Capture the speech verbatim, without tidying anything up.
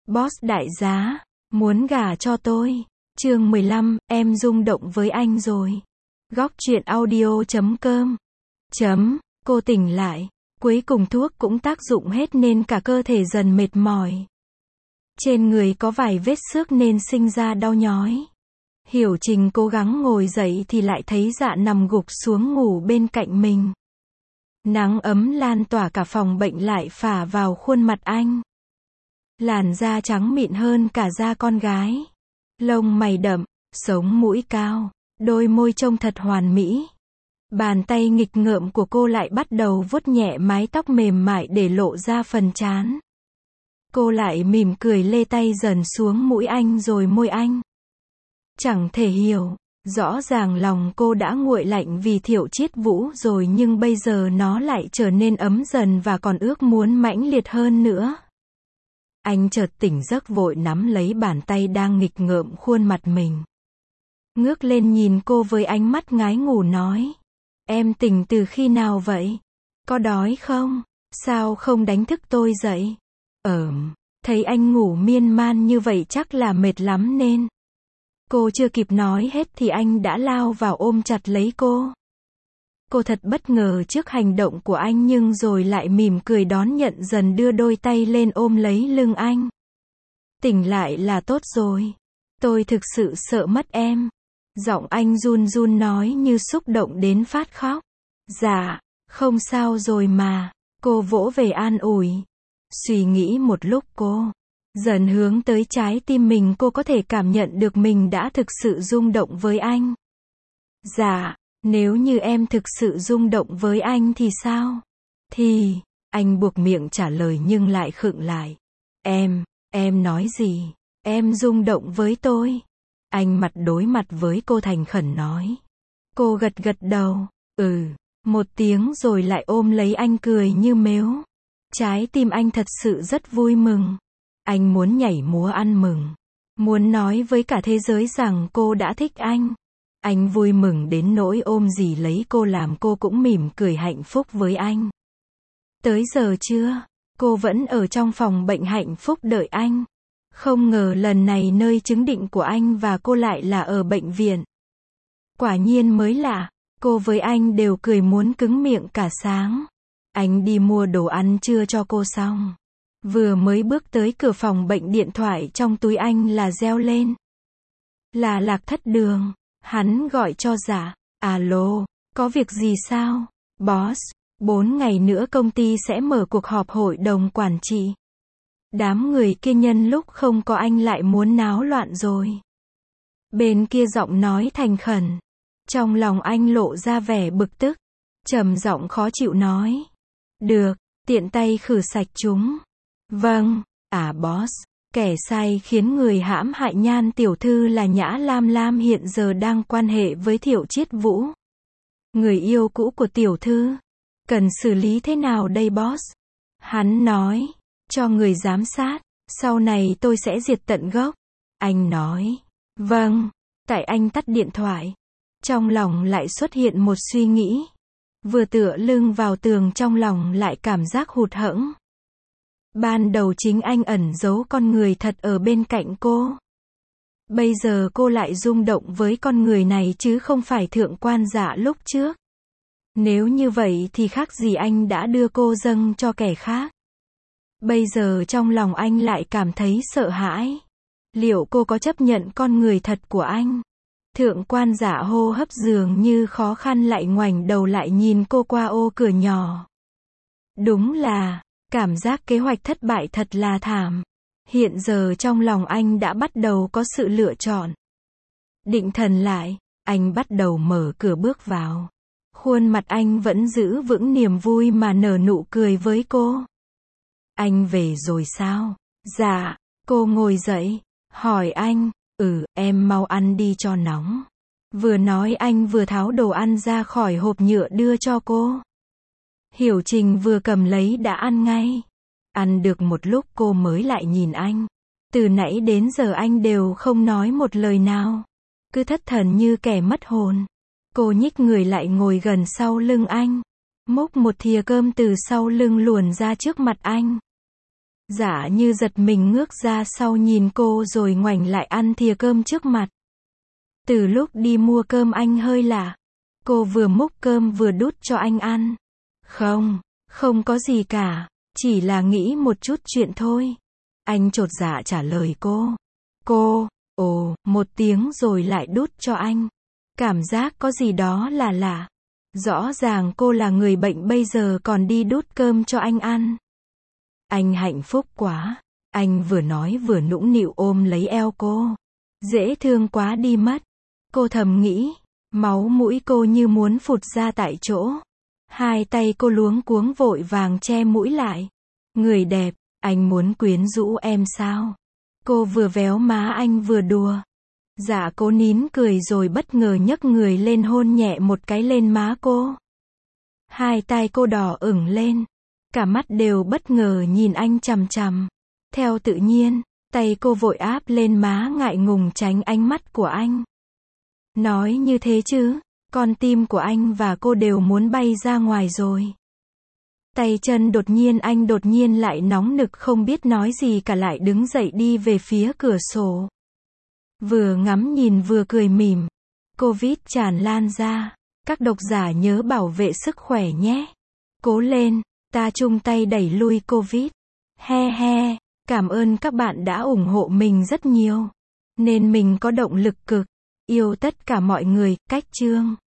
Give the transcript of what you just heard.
Boss đại giá, muốn gả cho tôi. Chương mười lăm, em rung động với anh rồi. Góc truyện audio chấm com. Chấm, cô tỉnh lại. Cuối cùng thuốc cũng tác dụng hết nên cả cơ thể dần mệt mỏi. Trên người có vài vết xước nên sinh ra đau nhói. Hiểu Trình cố gắng ngồi dậy thì lại thấy Dạ nằm gục xuống ngủ bên cạnh mình. Nắng ấm lan tỏa cả phòng bệnh lại phả vào khuôn mặt anh. Làn da trắng mịn hơn cả da con gái. Lông mày đậm, sống mũi cao, đôi môi trông thật hoàn mỹ. Bàn tay nghịch ngợm của cô lại bắt đầu vuốt nhẹ mái tóc mềm mại để lộ ra phần trán. Cô lại mỉm cười lê tay dần xuống mũi anh rồi môi anh. Chẳng thể hiểu, rõ ràng lòng cô đã nguội lạnh vì Thiệu Chiết Vũ rồi nhưng bây giờ nó lại trở nên ấm dần và còn ước muốn mãnh liệt hơn nữa. Anh chợt tỉnh giấc vội nắm lấy bàn tay đang nghịch ngợm khuôn mặt mình. Ngước lên nhìn cô với ánh mắt ngái ngủ nói. Em tỉnh từ khi nào vậy? Có đói không? Sao không đánh thức tôi dậy? Ờm, thấy anh ngủ miên man như vậy chắc là mệt lắm nên. Cô chưa kịp nói hết thì anh đã lao vào ôm chặt lấy cô. Cô thật bất ngờ trước hành động của anh nhưng rồi lại mỉm cười đón nhận dần đưa đôi tay lên ôm lấy lưng anh. Tỉnh lại là tốt rồi. Tôi thực sự sợ mất em. Giọng anh run run nói như xúc động đến phát khóc. Dạ, không sao rồi mà. Cô vỗ về an ủi. Suy nghĩ một lúc cô dần hướng tới trái tim mình, cô có thể cảm nhận được mình đã thực sự rung động với anh. Dạ, nếu như em thực sự rung động với anh thì sao? Thì, anh buộc miệng trả lời nhưng lại khựng lại. Em, em nói gì? Em rung động với tôi. Anh mặt đối mặt với cô thành khẩn nói. Cô gật gật đầu, ừ, một tiếng rồi lại ôm lấy anh cười như mếu. Trái tim anh thật sự rất vui mừng. Anh muốn nhảy múa ăn mừng. Muốn nói với cả thế giới rằng cô đã thích anh. Anh vui mừng đến nỗi ôm dì lấy cô làm cô cũng mỉm cười hạnh phúc với anh. Tới giờ trưa, cô vẫn ở trong phòng bệnh hạnh phúc đợi anh. Không ngờ lần này nơi chứng định của anh và cô lại là ở bệnh viện. Quả nhiên mới lạ, cô với anh đều cười muốn cứng miệng cả sáng. Anh đi mua đồ ăn trưa cho cô xong. Vừa mới bước tới cửa phòng bệnh điện thoại trong túi anh là reo lên. Là Lạc Thất Đường. Hắn gọi cho Dạ. Alo, có việc gì sao? Boss, bốn ngày nữa công ty sẽ mở cuộc họp hội đồng quản trị. Đám người kia nhân lúc không có anh lại muốn náo loạn rồi. Bên kia giọng nói thành khẩn. Trong lòng anh lộ ra vẻ bực tức. Trầm giọng khó chịu nói. Được, tiện tay khử sạch chúng. Vâng, à boss, kẻ sai khiến người hãm hại Nhan tiểu thư là Nhã Lam Lam hiện giờ đang quan hệ với Thiệu Chiết Vũ. Người yêu cũ của tiểu thư. Cần xử lý thế nào đây boss? Hắn nói, cho người giám sát, sau này tôi sẽ diệt tận gốc. Anh nói, vâng, tại anh tắt điện thoại. Trong lòng lại xuất hiện một suy nghĩ. Vừa tựa lưng vào tường trong lòng lại cảm giác hụt hẫng. Ban đầu chính anh ẩn giấu con người thật ở bên cạnh cô. Bây giờ cô lại rung động với con người này chứ không phải thượng quan Dạ lúc trước. Nếu như vậy thì khác gì anh đã đưa cô dâng cho kẻ khác. Bây giờ trong lòng anh lại cảm thấy sợ hãi. Liệu cô có chấp nhận con người thật của anh? Thượng quan Dạ hô hấp dường như khó khăn lại ngoảnh đầu lại nhìn cô qua ô cửa nhỏ. Đúng là, cảm giác kế hoạch thất bại thật là thảm. Hiện giờ trong lòng anh đã bắt đầu có sự lựa chọn. Định thần lại, anh bắt đầu mở cửa bước vào. Khuôn mặt anh vẫn giữ vững niềm vui mà nở nụ cười với cô. Anh về rồi sao? Dạ, cô ngồi dậy, hỏi anh, ừ, em mau ăn đi cho nóng. Vừa nói anh vừa tháo đồ ăn ra khỏi hộp nhựa đưa cho cô. Hiểu Trình vừa cầm lấy đã ăn ngay. Ăn được một lúc cô mới lại nhìn anh. Từ nãy đến giờ anh đều không nói một lời nào. Cứ thất thần như kẻ mất hồn. Cô nhích người lại ngồi gần sau lưng anh. Múc một thìa cơm từ sau lưng luồn ra trước mặt anh. Dạ Như giật mình ngước ra sau nhìn cô rồi ngoảnh lại ăn thìa cơm trước mặt. Từ lúc đi mua cơm anh hơi lạ. Cô vừa múc cơm vừa đút cho anh ăn. Không, không có gì cả, chỉ là nghĩ một chút chuyện thôi. Anh chột dạ trả lời cô. Cô, ồ, một tiếng rồi lại đút cho anh. Cảm giác có gì đó là lạ. Rõ ràng cô là người bệnh bây giờ còn đi đút cơm cho anh ăn. Anh hạnh phúc quá. Anh vừa nói vừa nũng nịu ôm lấy eo cô. Dễ thương quá đi mất. Cô thầm nghĩ. Máu mũi cô như muốn phụt ra tại chỗ. Hai tay cô luống cuống vội vàng che mũi lại. Người đẹp, anh muốn quyến rũ em sao? Cô vừa véo má anh vừa đùa. Dạ cố nín cười rồi bất ngờ nhấc người lên hôn nhẹ một cái lên má cô. Hai tay cô đỏ ửng lên. Cả mắt đều bất ngờ nhìn anh chằm chằm. Theo tự nhiên, tay cô vội áp lên má ngại ngùng tránh ánh mắt của anh. Nói như thế chứ, con tim của anh và cô đều muốn bay ra ngoài rồi. Tay chân đột nhiên anh đột nhiên lại nóng nực không biết nói gì cả lại đứng dậy đi về phía cửa sổ. Vừa ngắm nhìn vừa cười mỉm. Covid tràn lan ra. Các độc giả nhớ bảo vệ sức khỏe nhé. Cố lên, ta chung tay đẩy lui Covid. He he, cảm ơn các bạn đã ủng hộ mình rất nhiều. Nên mình có động lực cực. Yêu tất cả mọi người, Cách Chương.